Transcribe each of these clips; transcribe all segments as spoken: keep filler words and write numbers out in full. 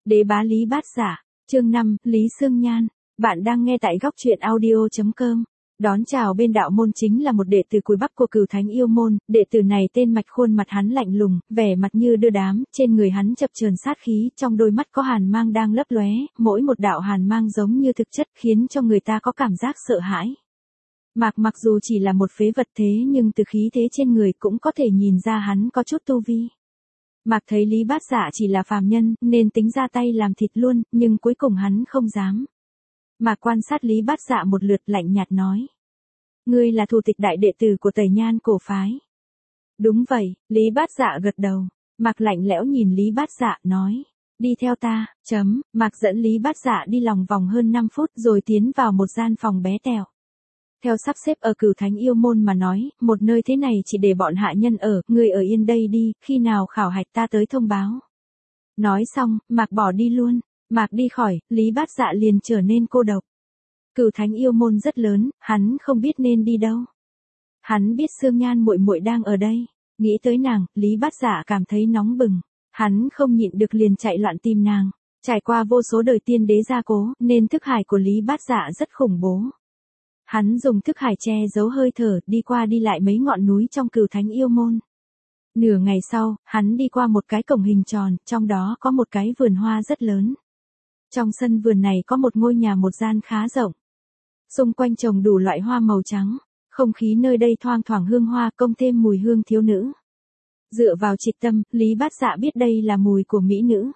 Đế bá Lý Bát Dạ, chương năm, Lý Xương Nhan. Bạn đang nghe tại góc truyện audio chấm com. Đón chào bên đạo môn chính là một đệ tử cùi bắp của Cửu Thánh Yêu Môn, đệ tử này tên Mạch, khuôn mặt hắn lạnh lùng, vẻ mặt như đưa đám, trên người hắn chập chờn sát khí, trong đôi mắt có hàn mang đang lấp lóe, mỗi một đạo hàn mang giống như thực chất khiến cho người ta có cảm giác sợ hãi. Mạc mặc dù chỉ là một phế vật thế nhưng từ khí thế trên người cũng có thể nhìn ra hắn có chút tu vi. Mạc thấy Lý Bát Dạ chỉ là phàm nhân, nên tính ra tay làm thịt luôn, nhưng cuối cùng hắn không dám. Mạc quan sát Lý Bát Dạ một lượt lạnh nhạt nói. Ngươi là thủ tịch đại đệ tử của Tẩy Nhan cổ phái. Đúng vậy, Lý Bát Dạ gật đầu. Mạc lạnh lẽo nhìn Lý Bát Dạ, nói. Đi theo ta, chấm, Mạc dẫn Lý Bát Dạ đi lòng vòng hơn năm phút rồi tiến vào một gian phòng bé tẹo. Theo sắp xếp ở Cửu Thánh Yêu Môn mà nói, một nơi thế này chỉ để bọn hạ nhân ở, ngươi ở yên đây đi, khi nào khảo hạch ta tới thông báo. Nói xong, Mạc bỏ đi luôn. Mạc đi khỏi, Lý Bát Dạ liền trở nên cô độc. Cửu Thánh Yêu Môn rất lớn, hắn không biết nên đi đâu. Hắn biết Xương Nhan muội muội đang ở đây, nghĩ tới nàng, Lý Bát Dạ cảm thấy nóng bừng, hắn không nhịn được liền chạy loạn tìm nàng. Trải qua vô số đời tiên đế gia cố, nên thức hải của Lý Bát Dạ rất khủng bố. Hắn dùng thức hải che giấu hơi thở, đi qua đi lại mấy ngọn núi trong Cửu Thánh Yêu Môn. Nửa ngày sau, hắn đi qua một cái cổng hình tròn, trong đó có một cái vườn hoa rất lớn. Trong sân vườn này có một ngôi nhà một gian khá rộng. Xung quanh trồng đủ loại hoa màu trắng, không khí nơi đây thoang thoảng hương hoa công thêm mùi hương thiếu nữ. Dựa vào trịch tâm, Lý Bát Dạ biết đây là mùi của mỹ nữ.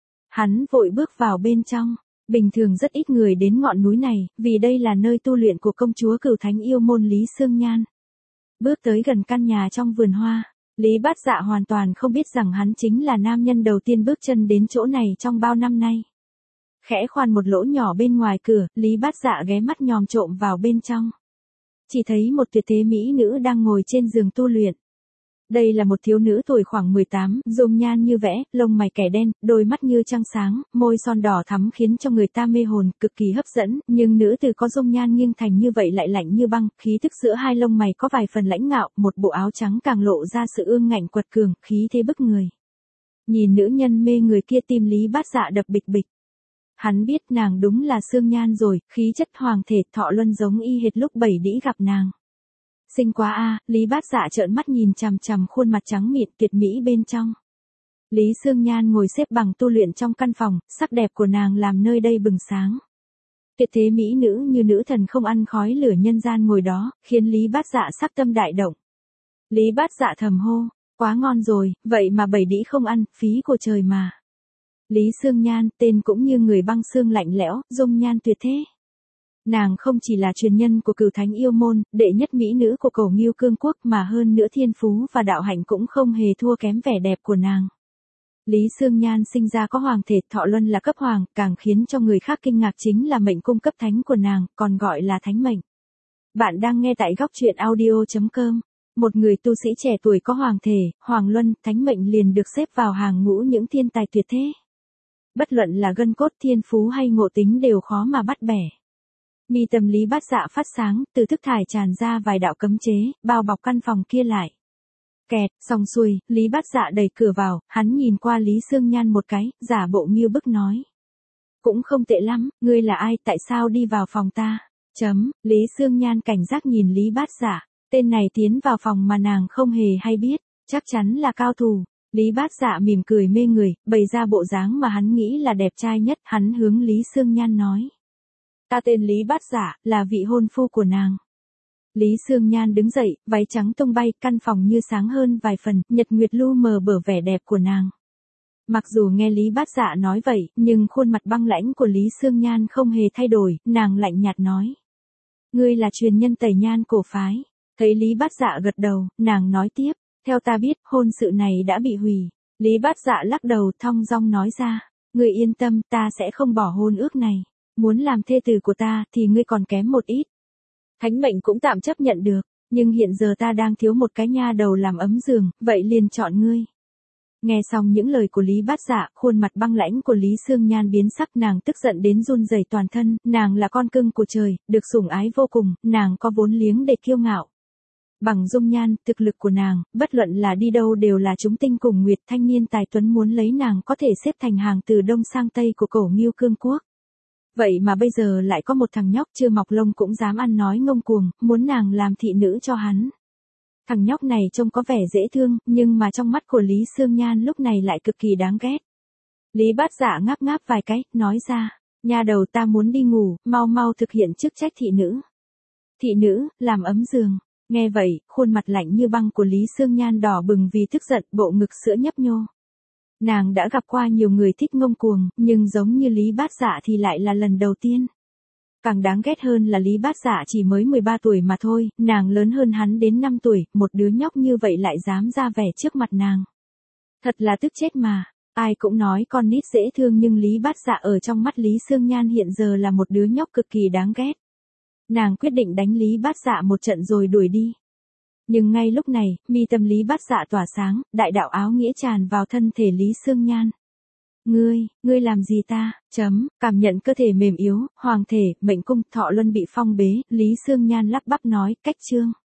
Hắn vội bước vào bên trong. Bình thường rất ít người đến ngọn núi này, vì đây là nơi tu luyện của công chúa Cửu Thánh Yêu Môn Lý Xương Nhan. Bước tới gần căn nhà trong vườn hoa, Lý Bát Dạ hoàn toàn không biết rằng hắn chính là nam nhân đầu tiên bước chân đến chỗ này trong bao năm nay. Khẽ khoan một lỗ nhỏ bên ngoài cửa, Lý Bát Dạ ghé mắt nhòm trộm vào bên trong. Chỉ thấy một tuyệt thế mỹ nữ đang ngồi trên giường tu luyện. Đây là một thiếu nữ tuổi khoảng mười tám, dung nhan như vẽ, lông mày kẻ đen, đôi mắt như trăng sáng, môi son đỏ thắm khiến cho người ta mê hồn, cực kỳ hấp dẫn, nhưng nữ tử có dung nhan nghiêng thành như vậy lại lạnh như băng, khí tức giữa hai lông mày có vài phần lãnh ngạo, một bộ áo trắng càng lộ ra sự ương ngạnh quật cường, khí thế bức người. Nhìn nữ nhân mê người kia tim Lý Bát Dạ đập bịch bịch. Hắn biết nàng đúng là Xương Nhan rồi, khí chất hoàng thể thọ luân giống y hệt lúc bảy đĩ gặp nàng. Xinh quá a, Lý Bát Dạ trợn mắt nhìn chằm chằm khuôn mặt trắng mịn tuyệt mỹ bên trong. Lý Xương Nhan ngồi xếp bằng tu luyện trong căn phòng, sắc đẹp của nàng làm nơi đây bừng sáng. Tuyệt thế mỹ nữ như nữ thần không ăn khói lửa nhân gian ngồi đó, khiến Lý Bát Dạ sắc tâm đại động. Lý Bát Dạ thầm hô, quá ngon rồi, vậy mà bảy đĩ không ăn, phí của trời mà. Lý Xương Nhan, tên cũng như người băng xương lạnh lẽo, dung nhan tuyệt thế. Nàng không chỉ là truyền nhân của Cửu Thánh Yêu Môn, đệ nhất mỹ nữ của Cổ Nghiêu Cương Quốc mà hơn nữa thiên phú và đạo hạnh cũng không hề thua kém vẻ đẹp của nàng. Lý Xương Nhan sinh ra có hoàng thể thọ luân là cấp hoàng, càng khiến cho người khác kinh ngạc chính là mệnh cung cấp thánh của nàng, còn gọi là thánh mệnh. Bạn đang nghe tại góc truyện audio chấm com. Một người tu sĩ trẻ tuổi có hoàng thể, hoàng luân, thánh mệnh liền được xếp vào hàng ngũ những thiên tài tuyệt thế. Bất luận là gân cốt thiên phú hay ngộ tính đều khó mà bắt bẻ. Mi tâm Lý Bát Dạ phát sáng, từ thức thải tràn ra vài đạo cấm chế, bao bọc căn phòng kia lại. Kẹt, xong xuôi, Lý Bát Dạ đẩy cửa vào, hắn nhìn qua Lý Xương Nhan một cái, giả bộ nghiêu bức nói. Cũng không tệ lắm, ngươi là ai, tại sao đi vào phòng ta? Chấm, Lý Xương Nhan cảnh giác nhìn Lý Bát Dạ, tên này tiến vào phòng mà nàng không hề hay biết, chắc chắn là cao thủ. Lý Bát Dạ mỉm cười mê người, bày ra bộ dáng mà hắn nghĩ là đẹp trai nhất, hắn hướng Lý Xương Nhan nói. Ta tên Lý Bát Dạ, là vị hôn phu của nàng. Lý Xương Nhan đứng dậy, váy trắng tung bay, căn phòng như sáng hơn vài phần, nhật nguyệt lu mờ bờ vẻ đẹp của nàng. Mặc dù nghe Lý Bát Dạ nói vậy, nhưng khuôn mặt băng lãnh của Lý Xương Nhan không hề thay đổi, nàng lạnh nhạt nói. Ngươi là truyền nhân Tẩy Nhan cổ phái. Thấy Lý Bát Dạ gật đầu, nàng nói tiếp, theo ta biết, hôn sự này đã bị hủy. Lý Bát Dạ lắc đầu thong dong nói ra, ngươi yên tâm, ta sẽ không bỏ hôn ước này. Muốn làm thê tử của ta thì ngươi còn kém một ít. Thánh mệnh cũng tạm chấp nhận được, nhưng hiện giờ ta đang thiếu một cái nha đầu làm ấm giường, vậy liền chọn ngươi. Nghe xong những lời của Lý Bát Dạ, khuôn mặt băng lãnh của Lý Xương Nhan biến sắc, nàng tức giận đến run rẩy toàn thân, nàng là con cưng của trời, được sủng ái vô cùng, nàng có vốn liếng để kiêu ngạo. Bằng dung nhan, thực lực của nàng, bất luận là đi đâu đều là chúng tinh cùng nguyệt, thanh niên tài tuấn muốn lấy nàng có thể xếp thành hàng từ đông sang tây của Cổ Nghiêu cương quốc. Vậy mà bây giờ lại có một thằng nhóc chưa mọc lông cũng dám ăn nói ngông cuồng, muốn nàng làm thị nữ cho hắn. Thằng nhóc này trông có vẻ dễ thương, nhưng mà trong mắt của Lý Sương Nhan lúc này lại cực kỳ đáng ghét. Lý Bát Dạ ngáp ngáp vài cái, nói ra, nha đầu ta muốn đi ngủ, mau mau thực hiện chức trách thị nữ. Thị nữ, làm ấm giường. Nghe vậy, khuôn mặt lạnh như băng của Lý Sương Nhan đỏ bừng vì tức giận, bộ ngực sữa nhấp nhô. Nàng đã gặp qua nhiều người thích ngông cuồng, nhưng giống như Lý Bát Dạ thì lại là lần đầu tiên. Càng đáng ghét hơn là Lý Bát Dạ chỉ mới mười ba tuổi mà thôi, nàng lớn hơn hắn đến năm tuổi, một đứa nhóc như vậy lại dám ra vẻ trước mặt nàng. Thật là tức chết mà, ai cũng nói con nít dễ thương nhưng Lý Bát Dạ ở trong mắt Lý Sương Nhan hiện giờ là một đứa nhóc cực kỳ đáng ghét. Nàng quyết định đánh Lý Bát Dạ một trận rồi đuổi đi. Nhưng ngay lúc này, mi tâm Lý Bát Dạ tỏa sáng, đại đạo áo nghĩa tràn vào thân thể Lý Sương Nhan. Ngươi, ngươi làm gì ta, chấm, cảm nhận cơ thể mềm yếu, hoàng thể, mệnh cung, thọ luân bị phong bế, Lý Sương Nhan lắp bắp nói, cách chương.